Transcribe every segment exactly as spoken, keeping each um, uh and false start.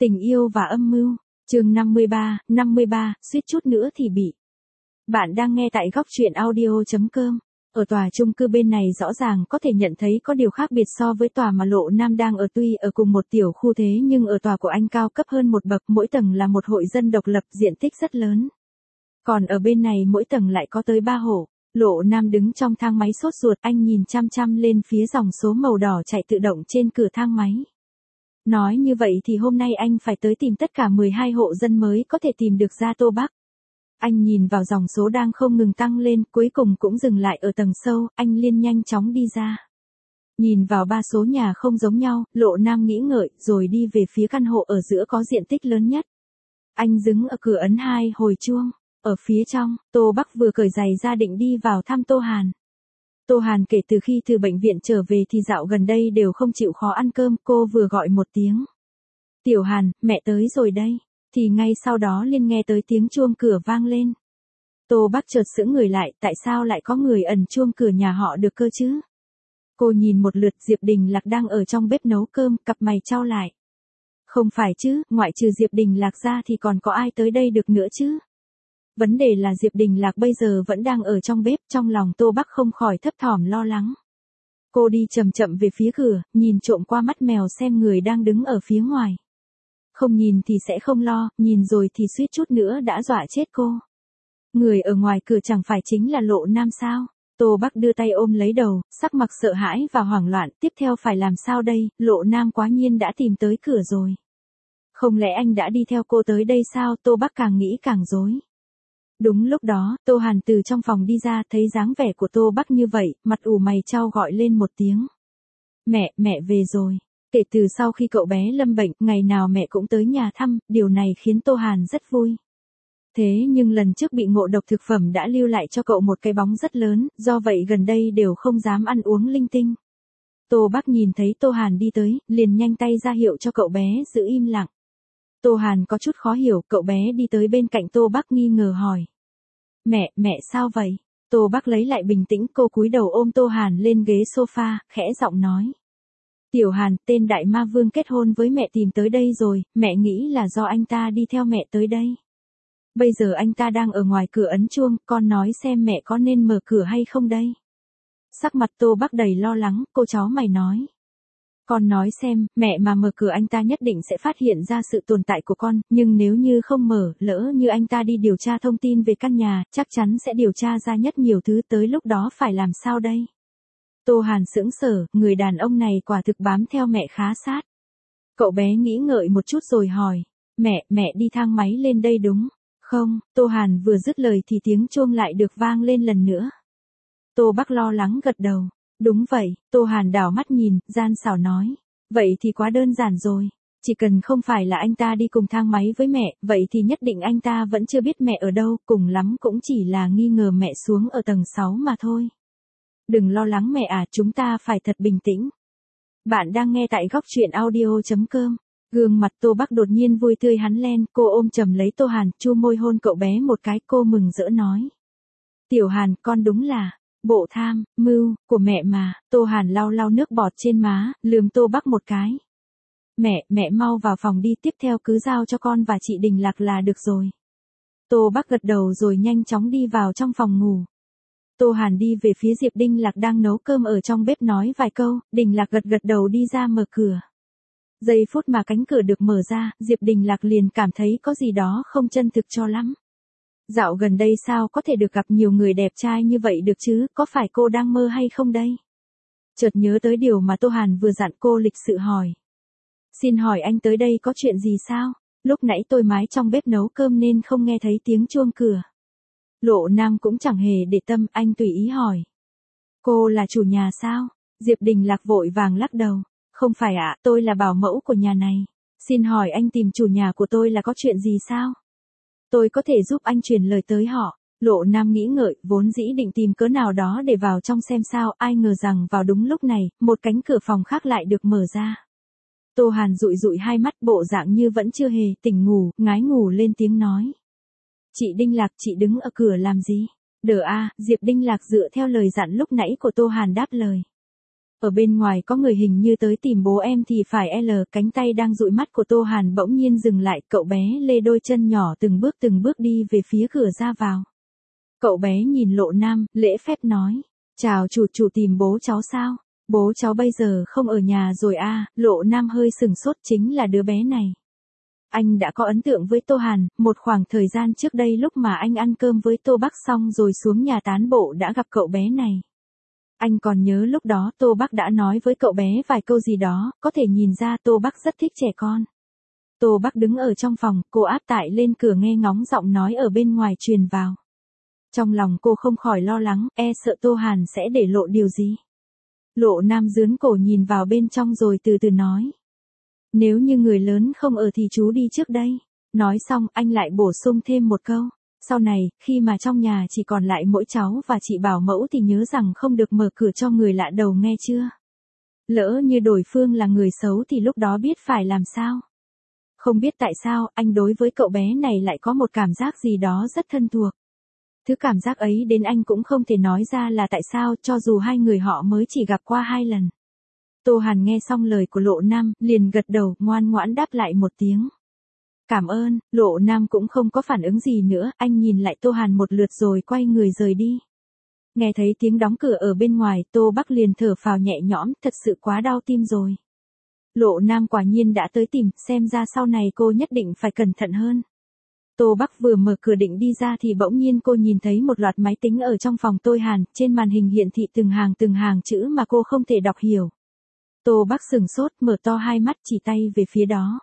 Tình yêu và âm mưu, chương năm mươi ba, năm mươi ba, suýt chút nữa thì bị. Bạn đang nghe tại góc truyện audio chấm com. Ở tòa chung cư bên này rõ ràng có thể nhận thấy có điều khác biệt so với tòa mà Lộ Nam đang ở, tuy ở cùng một tiểu khu thế nhưng ở tòa của anh cao cấp hơn một bậc, mỗi tầng là một hội dân độc lập, diện tích rất lớn. Còn ở bên này mỗi tầng lại có tới ba hộ. Lộ Nam đứng trong thang máy sốt ruột, anh nhìn chăm chăm lên phía dòng số màu đỏ chạy tự động trên cửa thang máy. Nói như vậy thì hôm nay anh phải tới tìm tất cả mười hai hộ dân mới có thể tìm được ra Tô Bắc. Anh nhìn vào dòng số đang không ngừng tăng lên, cuối cùng cũng dừng lại ở tầng sâu, anh liền nhanh chóng đi ra. Nhìn vào ba số nhà không giống nhau, Lộ Nam nghĩ ngợi, rồi đi về phía căn hộ ở giữa có diện tích lớn nhất. Anh đứng ở cửa ấn hai hồi chuông. Ở phía trong, Tô Bắc vừa cởi giày ra định đi vào thăm Tô Hàn. Tô Hàn kể từ khi từ bệnh viện trở về thì dạo gần đây đều không chịu khó ăn cơm, cô vừa gọi một tiếng. Tiểu Hàn, mẹ tới rồi đây. Thì ngay sau đó liền nghe tới tiếng chuông cửa vang lên. Tô Bắc chợt sững người lại, tại sao lại có người ẩn chuông cửa nhà họ được cơ chứ? Cô nhìn một lượt, Diệp Đình Lạc đang ở trong bếp nấu cơm, cặp mày chau lại. Không phải chứ, ngoại trừ Diệp Đình Lạc ra thì còn có ai tới đây được nữa chứ? Vấn đề là Diệp Đình Lạc bây giờ vẫn đang ở trong bếp, trong lòng Tô Bắc không khỏi thấp thỏm lo lắng. Cô đi chậm chậm về phía cửa, nhìn trộm qua mắt mèo xem người đang đứng ở phía ngoài. Không nhìn thì sẽ không lo, nhìn rồi thì suýt chút nữa đã dọa chết cô. Người ở ngoài cửa chẳng phải chính là Lộ Nam sao? Tô Bắc đưa tay ôm lấy đầu, sắc mặt sợ hãi và hoảng loạn, tiếp theo phải làm sao đây, Lộ Nam quá nhiên đã tìm tới cửa rồi. Không lẽ anh đã đi theo cô tới đây sao? Tô Bắc càng nghĩ càng rối. Đúng lúc đó, Tô Hàn từ trong phòng đi ra, thấy dáng vẻ của Tô Bắc như vậy, mặt ủ mày chau gọi lên một tiếng. Mẹ, mẹ về rồi. Kể từ sau khi cậu bé lâm bệnh, ngày nào mẹ cũng tới nhà thăm, điều này khiến Tô Hàn rất vui. Thế nhưng lần trước bị ngộ độc thực phẩm đã lưu lại cho cậu một cái bóng rất lớn, do vậy gần đây đều không dám ăn uống linh tinh. Tô Bắc nhìn thấy Tô Hàn đi tới, liền nhanh tay ra hiệu cho cậu bé giữ im lặng. Tô Hàn có chút khó hiểu, cậu bé đi tới bên cạnh Tô Bắc nghi ngờ hỏi. Mẹ, mẹ sao vậy? Tô Bắc lấy lại bình tĩnh, cô cúi đầu ôm Tô Hàn lên ghế sofa, khẽ giọng nói. Tiểu Hàn, tên đại ma vương kết hôn với mẹ tìm tới đây rồi, mẹ nghĩ là do anh ta đi theo mẹ tới đây. Bây giờ anh ta đang ở ngoài cửa ấn chuông, con nói xem mẹ có nên mở cửa hay không đây? Sắc mặt Tô Bắc đầy lo lắng, cô cháu mày nói. Con nói xem, mẹ mà mở cửa anh ta nhất định sẽ phát hiện ra sự tồn tại của con, nhưng nếu như không mở, lỡ như anh ta đi điều tra thông tin về căn nhà, chắc chắn sẽ điều tra ra nhất nhiều thứ, tới lúc đó phải làm sao đây? Tô Hàn sững sờ, người đàn ông này quả thực bám theo mẹ khá sát. Cậu bé nghĩ ngợi một chút rồi hỏi, mẹ, mẹ đi thang máy lên đây đúng không? Tô Hàn vừa dứt lời thì tiếng chuông lại được vang lên lần nữa. Tô Bắc lo lắng gật đầu. Đúng vậy, Tô Hàn đảo mắt nhìn, gian xảo nói. Vậy thì quá đơn giản rồi. Chỉ cần không phải là anh ta đi cùng thang máy với mẹ, vậy thì nhất định anh ta vẫn chưa biết mẹ ở đâu, cùng lắm cũng chỉ là nghi ngờ mẹ xuống ở tầng sáu mà thôi. Đừng lo lắng mẹ à, chúng ta phải thật bình tĩnh. Bạn đang nghe tại góc truyện audio chấm com. Gương mặt Tô Bắc đột nhiên vui tươi hẳn lên, cô ôm chầm lấy Tô Hàn, chu môi hôn cậu bé một cái, cô mừng rỡ nói. Tiểu Hàn, con đúng là bộ tham, mưu, của mẹ mà. Tô Hàn lau lau nước bọt trên má, lườm Tô Bắc một cái. Mẹ, mẹ mau vào phòng đi, tiếp theo cứ giao cho con và chị Đình Lạc là được rồi. Tô Bắc gật đầu rồi nhanh chóng đi vào trong phòng ngủ. Tô Hàn đi về phía Diệp Đình Lạc đang nấu cơm ở trong bếp nói vài câu, Đình Lạc gật gật đầu đi ra mở cửa. Giây phút mà cánh cửa được mở ra, Diệp Đình Lạc liền cảm thấy có gì đó không chân thực cho lắm. Dạo gần đây sao có thể được gặp nhiều người đẹp trai như vậy được chứ, có phải cô đang mơ hay không đây? Chợt nhớ tới điều mà Tô Hàn vừa dặn, cô lịch sự hỏi. Xin hỏi anh tới đây có chuyện gì sao? Lúc nãy tôi mái trong bếp nấu cơm nên không nghe thấy tiếng chuông cửa. Lộ Nam cũng chẳng hề để tâm, anh tùy ý hỏi. Cô là chủ nhà sao? Diệp Đình Lạc vội vàng lắc đầu. Không phải ạ, tôi là bảo mẫu của nhà này. Xin hỏi anh tìm chủ nhà của tôi là có chuyện gì sao? Tôi có thể giúp anh truyền lời tới họ. Lộ Nam nghĩ ngợi, vốn dĩ định tìm cớ nào đó để vào trong xem sao, ai ngờ rằng vào đúng lúc này, một cánh cửa phòng khác lại được mở ra. Tô Hàn dụi dụi hai mắt, bộ dạng như vẫn chưa hề tỉnh ngủ, ngái ngủ lên tiếng nói. Chị Đinh Lạc, chị đứng ở cửa làm gì? Đờ a, Diệp Đinh Lạc dựa theo lời dặn lúc nãy của Tô Hàn đáp lời. Ở bên ngoài có người hình như tới tìm bố em thì phải L, cánh tay đang dụi mắt của Tô Hàn bỗng nhiên dừng lại, cậu bé lê đôi chân nhỏ từng bước từng bước đi về phía cửa ra vào. Cậu bé nhìn Lộ Nam, lễ phép nói, chào chủ, chủ tìm bố cháu sao? Bố cháu bây giờ không ở nhà rồi à? Lộ Nam hơi sừng sốt, chính là đứa bé này. Anh đã có ấn tượng với Tô Hàn, một khoảng thời gian trước đây lúc mà anh ăn cơm với Tô Bắc xong rồi xuống nhà tán bộ đã gặp cậu bé này. Anh còn nhớ lúc đó Tô Bắc đã nói với cậu bé vài câu gì đó, có thể nhìn ra Tô Bắc rất thích trẻ con. Tô Bắc đứng ở trong phòng, cô áp tại lên cửa nghe ngóng giọng nói ở bên ngoài truyền vào. Trong lòng cô không khỏi lo lắng, e sợ Tô Hàn sẽ để lộ điều gì. Lộ Nam dướn cổ nhìn vào bên trong rồi từ từ nói. Nếu như người lớn không ở thì chú đi trước đây. Nói xong anh lại bổ sung thêm một câu. Sau này, khi mà trong nhà chỉ còn lại mỗi cháu và chị bảo mẫu thì nhớ rằng không được mở cửa cho người lạ đầu nghe chưa. Lỡ như đối phương là người xấu thì lúc đó biết phải làm sao. Không biết tại sao anh đối với cậu bé này lại có một cảm giác gì đó rất thân thuộc. Thứ cảm giác ấy đến anh cũng không thể nói ra là tại sao cho dù hai người họ mới chỉ gặp qua hai lần. Tô Hàn nghe xong lời của Lộ Nam, liền gật đầu, ngoan ngoãn đáp lại một tiếng. Cảm ơn, Lộ Nam cũng không có phản ứng gì nữa, anh nhìn lại Tô Hàn một lượt rồi quay người rời đi. Nghe thấy tiếng đóng cửa ở bên ngoài, Tô Bắc liền thở phào nhẹ nhõm, thật sự quá đau tim rồi. Lộ Nam quả nhiên đã tới tìm, xem ra sau này cô nhất định phải cẩn thận hơn. Tô Bắc vừa mở cửa định đi ra thì bỗng nhiên cô nhìn thấy một loạt máy tính ở trong phòng Tô Hàn, trên màn hình hiển thị từng hàng từng hàng chữ mà cô không thể đọc hiểu. Tô Bắc sừng sốt, mở to hai mắt chỉ tay về phía đó.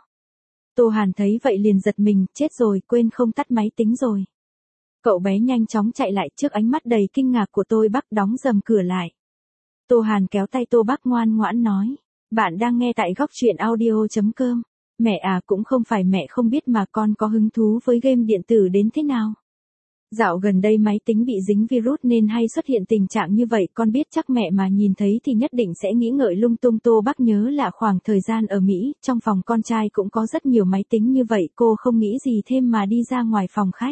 Tô Hàn thấy vậy liền giật mình, chết rồi, quên không tắt máy tính rồi. Cậu bé nhanh chóng chạy lại trước ánh mắt đầy kinh ngạc của Tô Bắc, đóng dầm cửa lại. Tô Hàn kéo tay Tô Bắc ngoan ngoãn nói, bạn đang nghe tại góc truyện audio chấm com. Mẹ à, cũng không phải mẹ không biết mà con có hứng thú với game điện tử đến thế nào. Dạo gần đây máy tính bị dính virus nên hay xuất hiện tình trạng như vậy, con biết chắc mẹ mà nhìn thấy thì nhất định sẽ nghĩ ngợi lung tung. Tô Bắc nhớ là khoảng thời gian ở Mỹ, trong phòng con trai cũng có rất nhiều máy tính như vậy, cô không nghĩ gì thêm mà đi ra ngoài phòng khách.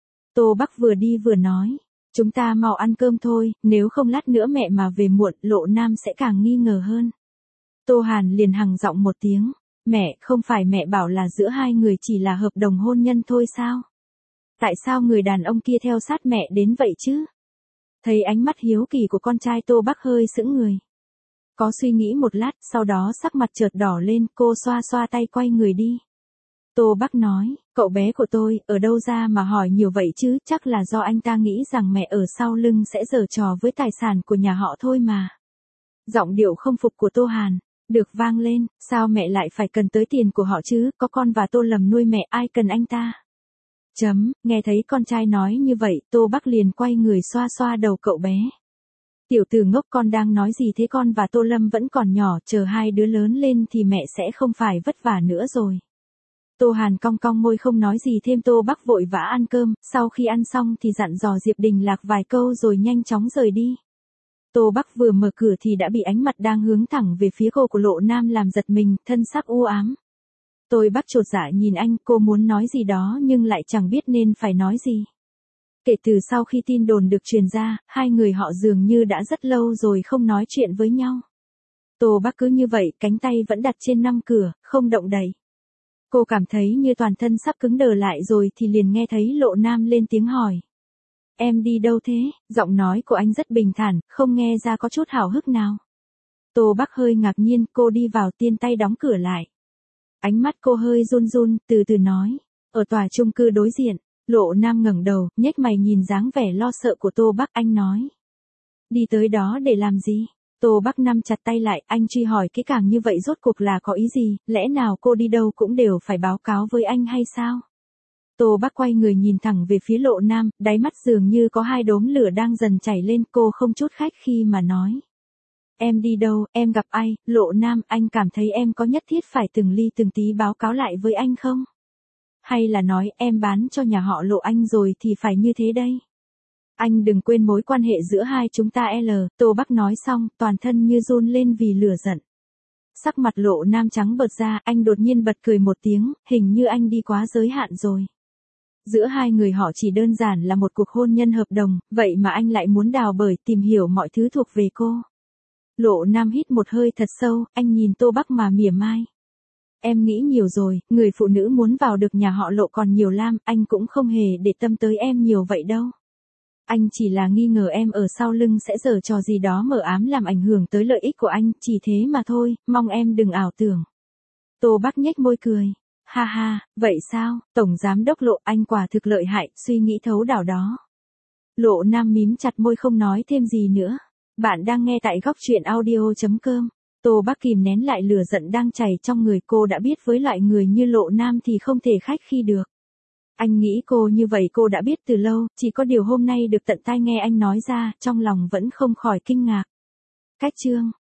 Tô Bắc vừa đi vừa nói, chúng ta mau ăn cơm thôi, nếu không lát nữa mẹ mà về muộn, Lộ Nam sẽ càng nghi ngờ hơn. Tô Hàn liền hằng giọng một tiếng, mẹ, không phải mẹ bảo là giữa hai người chỉ là hợp đồng hôn nhân thôi sao? Tại sao người đàn ông kia theo sát mẹ đến vậy chứ? Thấy ánh mắt hiếu kỳ của con trai, Tô Bắc hơi sững người. Có suy nghĩ một lát, sau đó sắc mặt chợt đỏ lên, cô xoa xoa tay quay người đi. Tô Bắc nói, cậu bé của tôi, ở đâu ra mà hỏi nhiều vậy chứ, chắc là do anh ta nghĩ rằng mẹ ở sau lưng sẽ giở trò với tài sản của nhà họ thôi mà. Giọng điệu không phục của Tô Hàn được vang lên, sao mẹ lại phải cần tới tiền của họ chứ, có con và Tô Lầm nuôi mẹ, ai cần anh ta. Chấm, nghe thấy con trai nói như vậy, Tô Bắc liền quay người xoa xoa đầu cậu bé. Tiểu tử ngốc, con đang nói gì thế, con và Tô Lâm vẫn còn nhỏ, chờ hai đứa lớn lên thì mẹ sẽ không phải vất vả nữa rồi. Tô Hàn cong cong môi không nói gì thêm. Tô Bắc vội vã ăn cơm, sau khi ăn xong thì dặn dò Diệp Đình Lạc vài câu rồi nhanh chóng rời đi. Tô Bắc vừa mở cửa thì đã bị ánh mặt đang hướng thẳng về phía cô của Lộ Nam làm giật mình, thân sắc u ám. Tô Bắc chột dạ nhìn anh, cô muốn nói gì đó nhưng lại chẳng biết nên phải nói gì. Kể từ sau khi tin đồn được truyền ra, hai người họ dường như đã rất lâu rồi không nói chuyện với nhau. Tô Bắc cứ như vậy, cánh tay vẫn đặt trên nắm cửa, không động đậy. Cô cảm thấy như toàn thân sắp cứng đờ lại rồi thì liền nghe thấy Lộ Nam lên tiếng hỏi. Em đi đâu thế? Giọng nói của anh rất bình thản, không nghe ra có chút hào hức nào. Tô Bắc hơi ngạc nhiên, cô đi vào tiên tay đóng cửa lại. Ánh mắt cô hơi run run, từ từ nói. Ở tòa chung cư đối diện. Lộ Nam ngẩng đầu, nhếch mày nhìn dáng vẻ lo sợ của Tô Bắc, anh nói. Đi tới đó để làm gì? Tô Bắc nắm chặt tay lại, anh truy hỏi kỹ càng như vậy rốt cuộc là có ý gì, lẽ nào cô đi đâu cũng đều phải báo cáo với anh hay sao? Tô Bắc quay người nhìn thẳng về phía Lộ Nam, đáy mắt dường như có hai đốm lửa đang dần chảy lên, cô không chút khách khi mà nói. Em đi đâu, em gặp ai, Lộ Nam, anh cảm thấy em có nhất thiết phải từng ly từng tí báo cáo lại với anh không? Hay là nói em bán cho nhà họ Lộ anh rồi thì phải như thế đây? Anh đừng quên mối quan hệ giữa hai chúng ta L, Tô Bắc nói xong, toàn thân như run lên vì lửa giận. Sắc mặt Lộ Nam trắng bợt ra, anh đột nhiên bật cười một tiếng, hình như anh đi quá giới hạn rồi. Giữa hai người họ chỉ đơn giản là một cuộc hôn nhân hợp đồng, vậy mà anh lại muốn đào bới tìm hiểu mọi thứ thuộc về cô. Lộ Nam hít một hơi thật sâu, anh nhìn Tô Bắc mà mỉa mai. Em nghĩ nhiều rồi, người phụ nữ muốn vào được nhà họ Lộ còn nhiều lam, anh cũng không hề để tâm tới em nhiều vậy đâu. Anh chỉ là nghi ngờ em ở sau lưng sẽ giở trò gì đó mờ ám làm ảnh hưởng tới lợi ích của anh, chỉ thế mà thôi, mong em đừng ảo tưởng. Tô Bắc nhếch môi cười. Ha ha, vậy sao, Tổng Giám đốc Lộ, anh quả thực lợi hại, suy nghĩ thấu đáo đó. Lộ Nam mím chặt môi không nói thêm gì nữa. Bạn đang nghe tại góc truyện audio.com. Tô Bắc kìm nén lại lửa giận đang chảy trong người, cô đã biết với loại người như Lộ Nam thì không thể khách khi được. Anh nghĩ cô như vậy cô đã biết từ lâu, chỉ có điều hôm nay được tận tai nghe anh nói ra, trong lòng vẫn không khỏi kinh ngạc. Cách chương